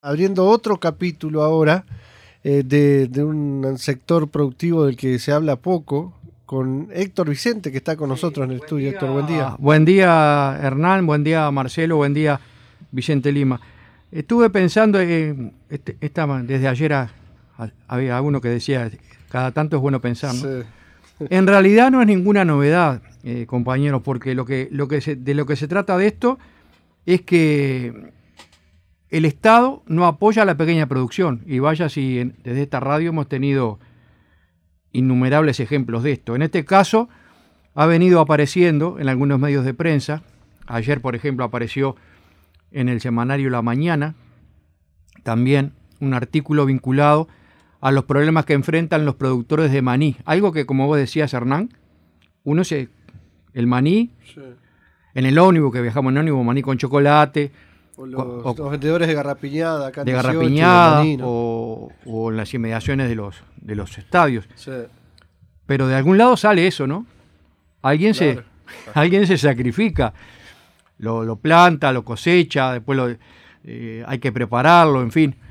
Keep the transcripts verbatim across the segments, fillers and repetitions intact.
Abriendo otro capítulo ahora eh, de, de un sector productivo del que se habla poco, con Héctor Vicente, que está con sí, nosotros en el estudio. Día. Héctor, buen día. Buen día, Hernán, buen día, Marcelo, buen día, Vicente Lima. Estuve pensando, eh, este, esta, desde ayer a, a, había uno que decía, cada tanto es bueno pensar, ¿no? Sí. En realidad no es ninguna novedad, eh, compañeros, porque lo que, lo que se, de lo que se trata de esto es que el Estado no apoya a la pequeña producción, y vaya si en, desde esta radio hemos tenido innumerables ejemplos de esto. En este caso ha venido apareciendo en algunos medios de prensa. Ayer, por ejemplo, apareció en el semanario La Mañana también un artículo vinculado a los problemas que enfrentan los productores de maní. Algo que, como vos decías, Hernán, uno se... el maní, sí. En el ómnibus, que viajamos en ómnibus, maní con chocolate... O los, o, los vendedores de garrapiñada, acá de garrapiñada, o, o en las inmediaciones de los, de los estadios. Sí. Pero de algún lado sale eso, ¿no? Alguien, claro. se, alguien se sacrifica, lo, lo planta, lo cosecha, después lo, eh, hay que prepararlo, en fin.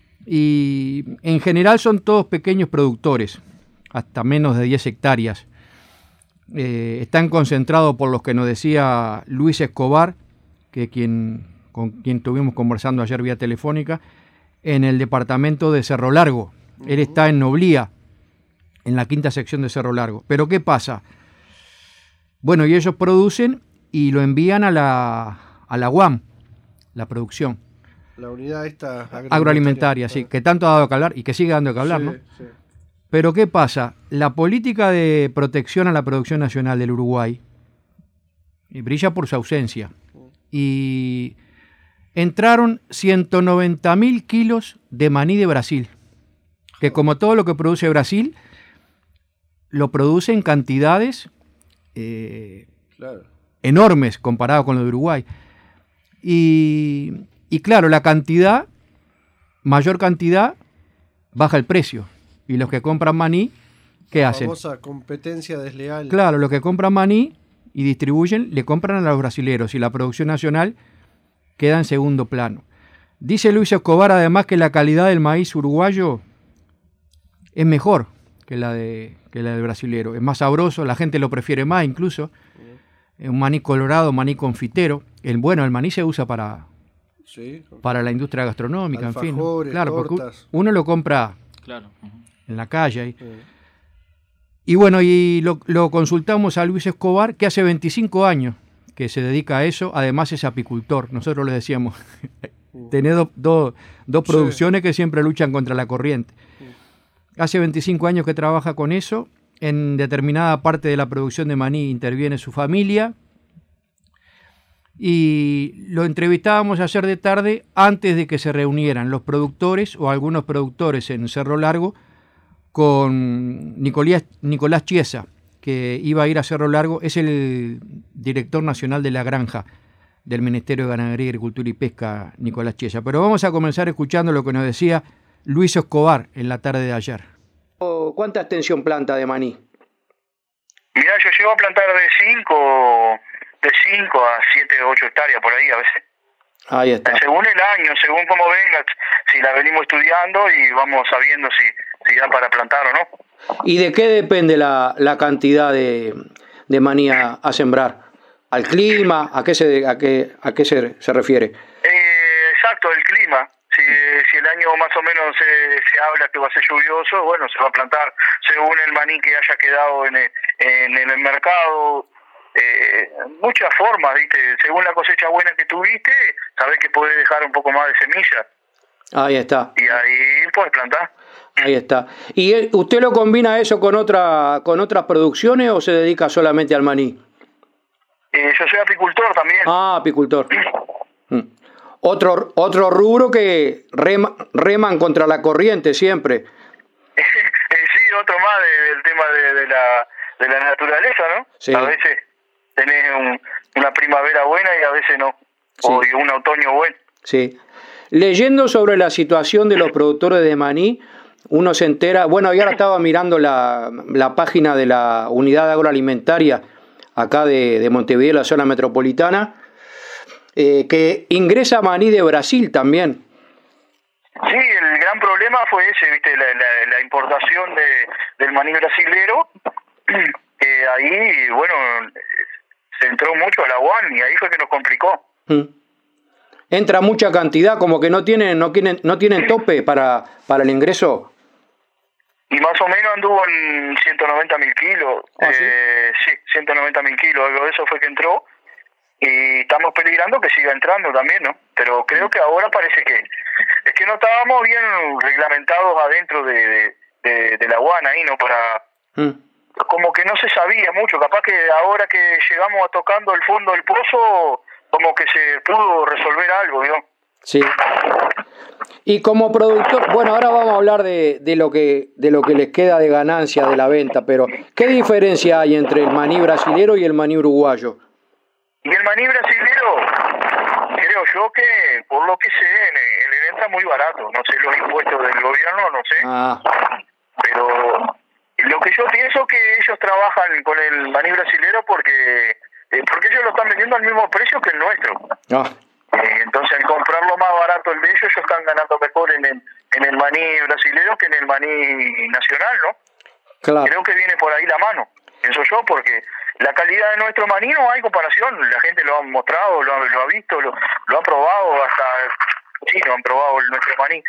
Y en general son todos pequeños productores, hasta menos de diez hectáreas. Eh, están concentrados por los que nos decía Luis Escobar, que quien... con quien estuvimos conversando ayer vía telefónica, en el departamento de Cerro Largo. Uh-huh. Él está en Noblía, en la quinta sección de Cerro Largo. Pero ¿qué pasa? Bueno, y ellos producen y lo envían a la, a la U A M, la producción. La unidad esta agroalimentaria, agroalimentaria sí, que tanto ha dado que hablar y que sigue dando que hablar, sí, ¿no? Sí. Pero ¿qué pasa? La política de protección a la producción nacional del Uruguay brilla por su ausencia. Uh-huh. Y... entraron ciento noventa mil kilos de maní de Brasil, que como todo lo que produce Brasil, lo produce en cantidades eh, claro. enormes comparado con lo de Uruguay. Y, y claro, la cantidad, mayor cantidad, baja el precio. Y los que compran maní, ¿qué la hacen? Famosa competencia desleal. Claro, los que compran maní y distribuyen, le compran a los brasileros, y la producción nacional queda en segundo plano. Dice Luis Escobar además que la calidad del maíz uruguayo es mejor que la de que la del brasilero, es más sabroso, la gente lo prefiere más incluso. Es un maní colorado, maní confitero. El bueno, el maní se usa para sí, para la industria gastronómica, en fin. Claro, tortas. Porque uno lo compra claro. en la calle ahí. Sí. Y bueno, y lo, lo consultamos a Luis Escobar, que hace veinticinco años que se dedica a eso, además es apicultor. Nosotros le decíamos, uh. tenés dos do, do producciones sí. que siempre luchan contra la corriente. Uh. Hace veinticinco años que trabaja con eso, en determinada parte de la producción de maní interviene su familia, y lo entrevistábamos ayer de tarde antes de que se reunieran los productores o algunos productores en Cerro Largo con Nicolás, Nicolás Chiesa, que iba a ir a Cerro Largo, es el director nacional de la granja del Ministerio de Ganadería, Agricultura y Pesca, Nicolás Chiesa. Pero vamos a comenzar escuchando lo que nos decía Luis Escobar en la tarde de ayer. ¿Cuánta extensión planta de maní? Mirá, yo llego a plantar de cinco, de cinco a siete, ocho hectáreas por ahí a veces. Ahí está. Según el año, según cómo venga, si la venimos estudiando y vamos sabiendo si, si da para plantar o no. ¿Y de qué depende la, la cantidad de, de maní a, a sembrar? ¿Al clima? ¿A qué se a qué a qué se, se refiere? Eh, exacto, el clima. Si, si el año más o menos se, se habla que va a ser lluvioso, bueno, se va a plantar según el maní que haya quedado en el, en el mercado. Eh, muchas formas, ¿viste? Según la cosecha buena que tuviste, sabés que podés dejar un poco más de semilla. Ahí está. Y ahí podés plantar. Ahí está. ¿Y usted lo combina eso con otra con otras producciones o se dedica solamente al maní? Eh, yo soy apicultor también. Ah, apicultor. mm. Otro otro rubro que rema, reman contra la corriente siempre. sí, otro más de, del tema de, de la de la naturaleza, ¿no? Sí. A veces tenés un, una primavera buena y a veces no. Sí. O un otoño bueno. Sí. Leyendo sobre la situación de los productores de maní, uno se entera, bueno, yo ahora estaba mirando la, la página de la unidad agroalimentaria acá de, de Montevideo, la zona metropolitana, eh, que ingresa maní de Brasil también. Sí, el gran problema fue ese, viste, la, la, la importación de, del maní brasilero, que ahí, bueno, se entró mucho a la U A N y ahí fue que nos complicó. Mm. Entra mucha cantidad, como que no tienen, no tienen, no tienen tope para, para el ingreso. Y más o menos anduvo en ciento noventa mil kilos. ¿Ah, sí? Eh, sí, ciento noventa mil kilos, algo de eso fue que entró. Y estamos peligrando que siga entrando también, ¿no? Pero creo que ahora parece que... Es que no estábamos bien reglamentados adentro de, de, de, de la U A N ahí, ¿no? Para... Mm. Como que no se sabía mucho. Capaz que ahora que llegamos a tocando el fondo del pozo, como que se pudo resolver algo, ¿no? Sí. Y como productor, bueno, ahora vamos a hablar de, de lo que de lo que les queda de ganancia de la venta, pero ¿qué diferencia hay entre el maní brasilero y el maní uruguayo? Y el maní brasilero, creo yo que, por lo que sé, le, le entra muy barato. No sé los impuestos del gobierno, no sé. Ah. Pero lo que yo pienso que ellos trabajan con el maní brasilero porque, eh, porque ellos lo están vendiendo al mismo precio que el nuestro. Ah. Eh, entonces, al comprarlo más barato el de ellos, ellos están ganando mejor en el, en el maní brasilero que en el maní nacional, ¿no? Claro. Creo que viene por ahí la mano, pienso yo, porque la calidad de nuestro maní no hay comparación. La gente lo ha mostrado, lo ha, lo ha visto, lo, lo ha probado, hasta sí, lo han probado el nuestro maní.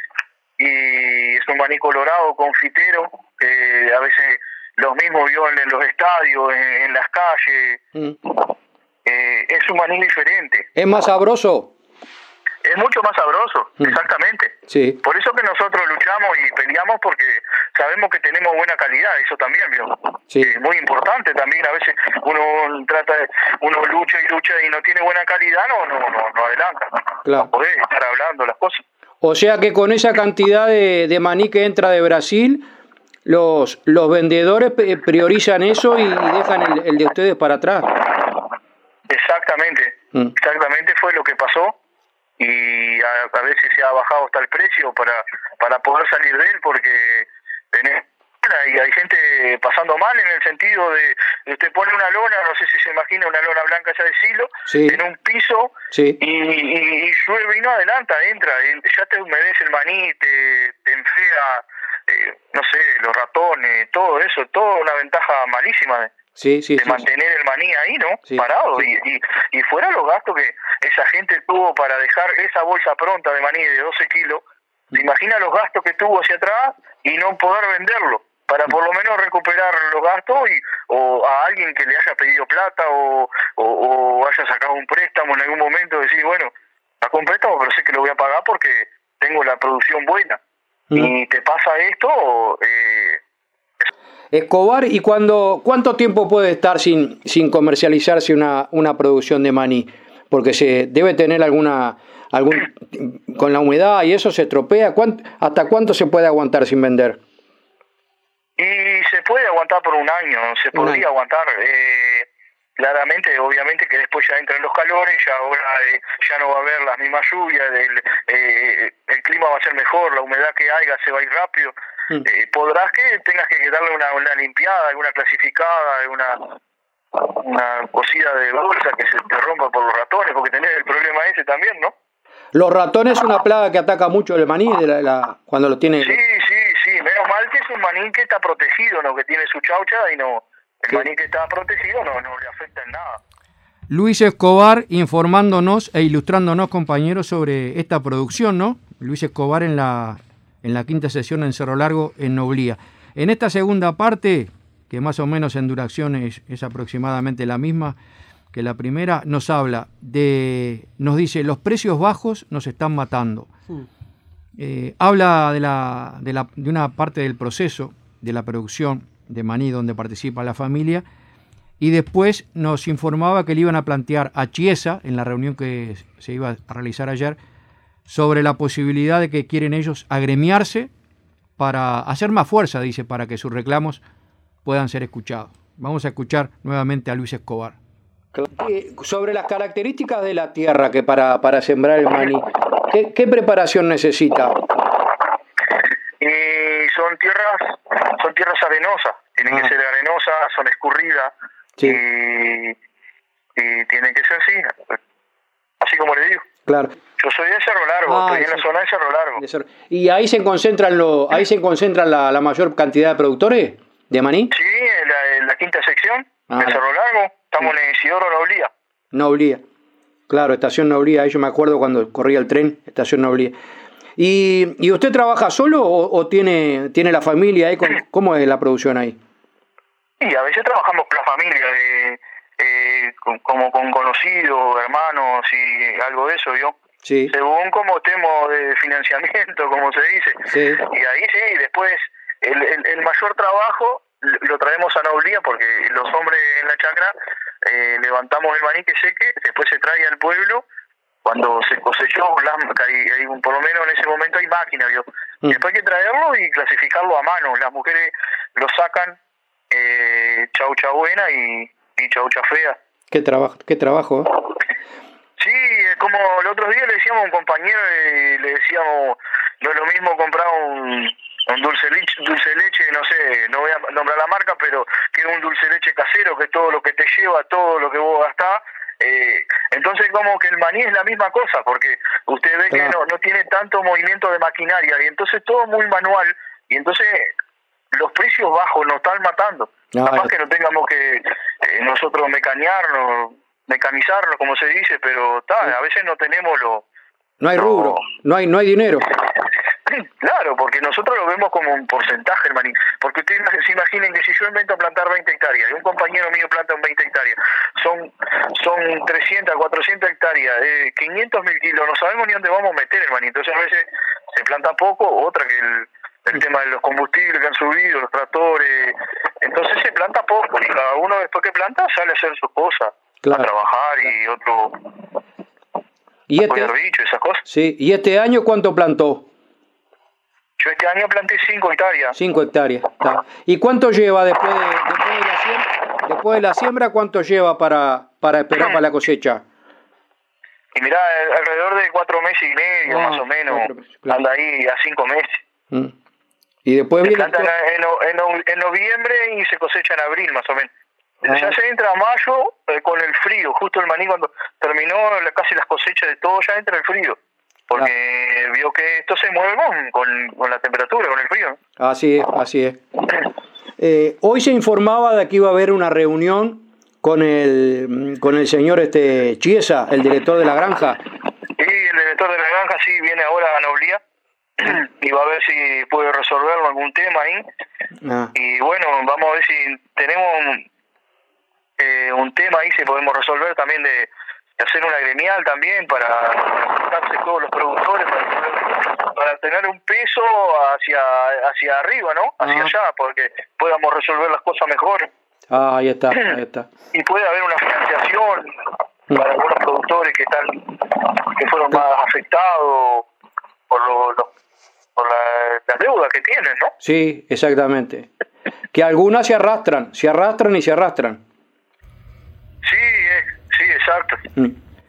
Y es un maní colorado, confitero, que a veces los mismos vio en los estadios, en, en las calles. Mm. Eh, es un maní diferente. ¿Es más sabroso? Es mucho más sabroso, mm. exactamente. Sí. Por eso que nosotros luchamos y peleamos, porque sabemos que tenemos buena calidad, eso también, ¿vio? Sí. Es muy importante también. A veces uno trata, de, uno lucha y lucha y no tiene buena calidad, no, no, no, no adelanta. Claro. No podés estar hablando las cosas. O sea que con esa cantidad de, de maní que entra de Brasil, los los vendedores priorizan eso y dejan el, el de ustedes para atrás. Exactamente, mm. exactamente fue lo que pasó. Y a, a veces se ha bajado hasta el precio para para poder salir de él, porque tenés, y hay gente pasando mal en el sentido de, de usted pone una lona, no sé si se imagina una lona blanca ya de silo, sí. en un piso, sí. y, y, y llueve y no adelanta, entra, ya te humedece el maní, te, te enfría, eh, no sé, los ratones, todo eso, toda una ventaja malísima de, sí, sí, de sí, mantener sí. el maní ahí, ¿no? Sí, parado, sí. Y, y, y fuera los gastos que esa gente tuvo para dejar esa bolsa pronta de maní de doce kilos, ¿se imagina los gastos que tuvo hacia atrás y no poder venderlo? Para por lo menos recuperar los gastos y o a alguien que le haya pedido plata o, o, o haya sacado un préstamo en algún momento, decir, bueno, saco un préstamo pero sé que lo voy a pagar porque tengo la producción buena. Mm. Y te pasa esto... Eh, Escobar, ¿y cuando, cuánto tiempo puede estar sin, sin comercializarse una, una producción de maní? Porque se debe tener alguna... algún con la humedad y eso se estropea. ¿Cuánto, ¿Hasta cuánto se puede aguantar sin vender? Y se puede aguantar por un año, se un podría año. aguantar. Eh, claramente, obviamente que después ya entran los calores, ya ahora eh, ya no va a haber las mismas lluvias, el, eh, el clima va a ser mejor, la humedad que haya se va a ir rápido. Mm. Eh, podrás que tengas que darle una, una limpiada, alguna clasificada, alguna una cosida de bolsa que se te rompa por los ratones, porque tenés el problema ese también, ¿no? Los ratones es una plaga que ataca mucho el maní de la, la, cuando lo tiene... Sí, sí, sí, menos mal que es un maní que está protegido, ¿no? Que tiene su chaucha y no... El sí. maní que está protegido no, no le afecta en nada. Luis Escobar informándonos e ilustrándonos, compañeros, sobre esta producción, ¿no? Luis Escobar en la, en la quinta sesión en Cerro Largo, en Noblía. En esta segunda parte, que más o menos en duración es, es aproximadamente la misma que la primera, nos habla de, nos dice, los precios bajos nos están matando. Sí. Eh, habla de, la, de, la, de una parte del proceso de la producción de maní donde participa la familia, y después nos informaba que le iban a plantear a Chiesa, en la reunión que se iba a realizar ayer, sobre la posibilidad de que quieren ellos agremiarse para hacer más fuerza, dice, para que sus reclamos puedan ser escuchados. Vamos a escuchar nuevamente a Luis Escobar. Sobre las características de la tierra que para, para sembrar el maní, ¿qué, qué preparación necesita? Y son tierras, son tierras arenosas, tienen ah. que ser arenosas, son escurridas, sí. y, y tienen que ser así, así como le digo. Claro. Yo soy de Cerro Largo, Ah, estoy en sí. la zona de Cerro Largo. De Cerro- ¿Y ahí se concentran lo, ahí se concentran la, la mayor cantidad de productores de maní? Sí, en la, en la quinta sección Ah, de Cerro Largo, estamos en Isidoro Noblía. Noblía. Claro, estación Noblía, ahí yo me acuerdo cuando corría el tren, estación Noblía. ¿Y, y usted trabaja solo o, o tiene, tiene la familia ahí? ¿Cómo, cómo es la producción ahí? Y a veces trabajamos con la familia, de, eh, con, como con conocidos, hermanos y algo de eso, ¿yo? Sí. Según como estemos de financiamiento, como se dice. Sí. Y ahí sí, después el, el, el mayor trabajo lo traemos a Noblía porque los hombres en la chacra eh, levantamos el maní que seque, después se trae al pueblo, cuando se cosechó, las, hay, hay, por lo menos en ese momento hay máquina, ¿vio? Mm. Después hay que traerlo y clasificarlo a mano, las mujeres lo sacan eh, chaucha buena y, y chaucha fea. Qué trabajo, qué trabajo. ¿eh? Sí, como el otro día le decíamos a un compañero, y le decíamos, no es lo mismo comprar un, un dulce leche, dulce leche, no sé, no voy a nombrar la marca, pero que es un dulce leche casero, que todo lo que te lleva, todo lo que vos gastás. Eh, entonces como que el maní es la misma cosa, porque usted ve Claro. que no, no tiene tanto movimiento de maquinaria, y entonces todo muy manual, y entonces los precios bajos nos están matando. Ah, Capaz ya. que no tengamos que eh, nosotros mecanearnos, mecanizarnos, como se dice, pero ta, Sí. a veces no tenemos lo... No hay No. rubro, no hay, no hay dinero. Claro, porque nosotros lo vemos como un porcentaje el maní. Porque ustedes se imaginen que si yo invento plantar veinte hectáreas y un compañero mío planta veinte hectáreas, son son trescientas, cuatrocientas hectáreas, eh, quinientos mil kilos, no sabemos ni dónde vamos a meter el maní. Entonces a veces se planta poco, otra que el, el tema de los combustibles que han subido, los tractores, entonces se planta poco y cada uno después que planta sale a hacer sus cosas, Claro. a trabajar y otro ¿Y a este, cuidar bichos, esas cosas. sí, ¿y este año cuánto plantó? Yo este año planté cinco hectáreas. Cinco hectáreas. Está. ¿Y cuánto lleva después de, después de la siembra? Después de la siembra, ¿cuánto lleva para, para esperar para la cosecha? Y mirá, alrededor de cuatro meses y medio, Ah, más o menos, cuatro meses, claro. anda ahí a cinco meses. Mm. Y después Se viene... planta en, en, en, no- en noviembre y se cosecha en abril, más o menos. Ah. Ya se entra a mayo eh, con el frío, justo el maní cuando terminó la- casi las cosechas de todo, ya entra el frío. Porque vio que esto se mueve con, con, con la temperatura, con el frío. Así es, así es. Eh, hoy se informaba de que iba a haber una reunión con el, con el señor este Chiesa, el director de la granja. Y el director de la granja sí viene ahora a Noblía y va a ver si puede resolverlo algún tema ahí. Ah, Y bueno, vamos a ver si tenemos un, eh, un tema ahí, si podemos resolver también de, de hacer una gremial también para juntarse todos los productores, para tener, para tener un peso hacia hacia arriba, ¿no? Hacia Ah. allá, porque podamos resolver las cosas mejor. ah, ahí está, ahí está. Y puede haber una financiación para algunos productores que están que fueron más afectados por, lo, lo- por la, las deudas que tienen, ¿no? Sí, exactamente. Que algunas se arrastran, se arrastran y se arrastran. Sí, eh, sí, exacto. Mm.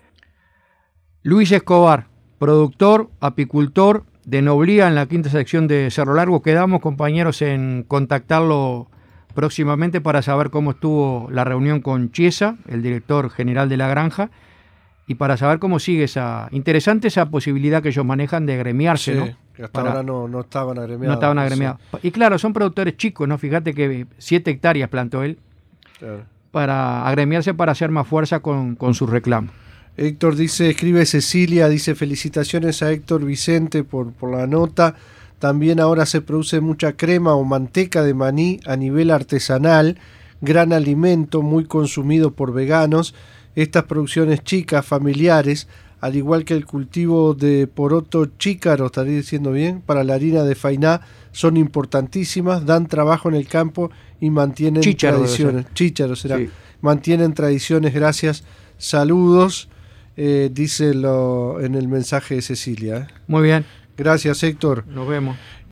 Luis Escobar, productor, apicultor de Noblía en la quinta sección de Cerro Largo. Quedamos, compañeros, en contactarlo próximamente para saber cómo estuvo la reunión con Chiesa, el director general de la granja, y para saber cómo sigue esa interesante esa posibilidad que ellos manejan de agremiarse, Sí, ¿no? que hasta Para- ahora no, no estaban agremiados. No estaban sí, agremiados. Y claro, son productores chicos, ¿no? Fíjate que siete hectáreas plantó él claro. para agremiarse, para hacer más fuerza con, con sus reclamos. Héctor dice, escribe Cecilia, dice felicitaciones a Héctor Vicente por, por la nota. También ahora se produce mucha crema o manteca de maní a nivel artesanal, gran alimento muy consumido por veganos. Estas producciones chicas, familiares, al igual que el cultivo de poroto chícaro, estaré diciendo bien, para la harina de fainá, son importantísimas, dan trabajo en el campo y mantienen Chícharo debe tradiciones. Chícharo será. Sí. Mantienen tradiciones, gracias. Saludos, eh, dice lo, en el mensaje de Cecilia. ¿eh? Muy bien, Gracias, Héctor. nos vemos.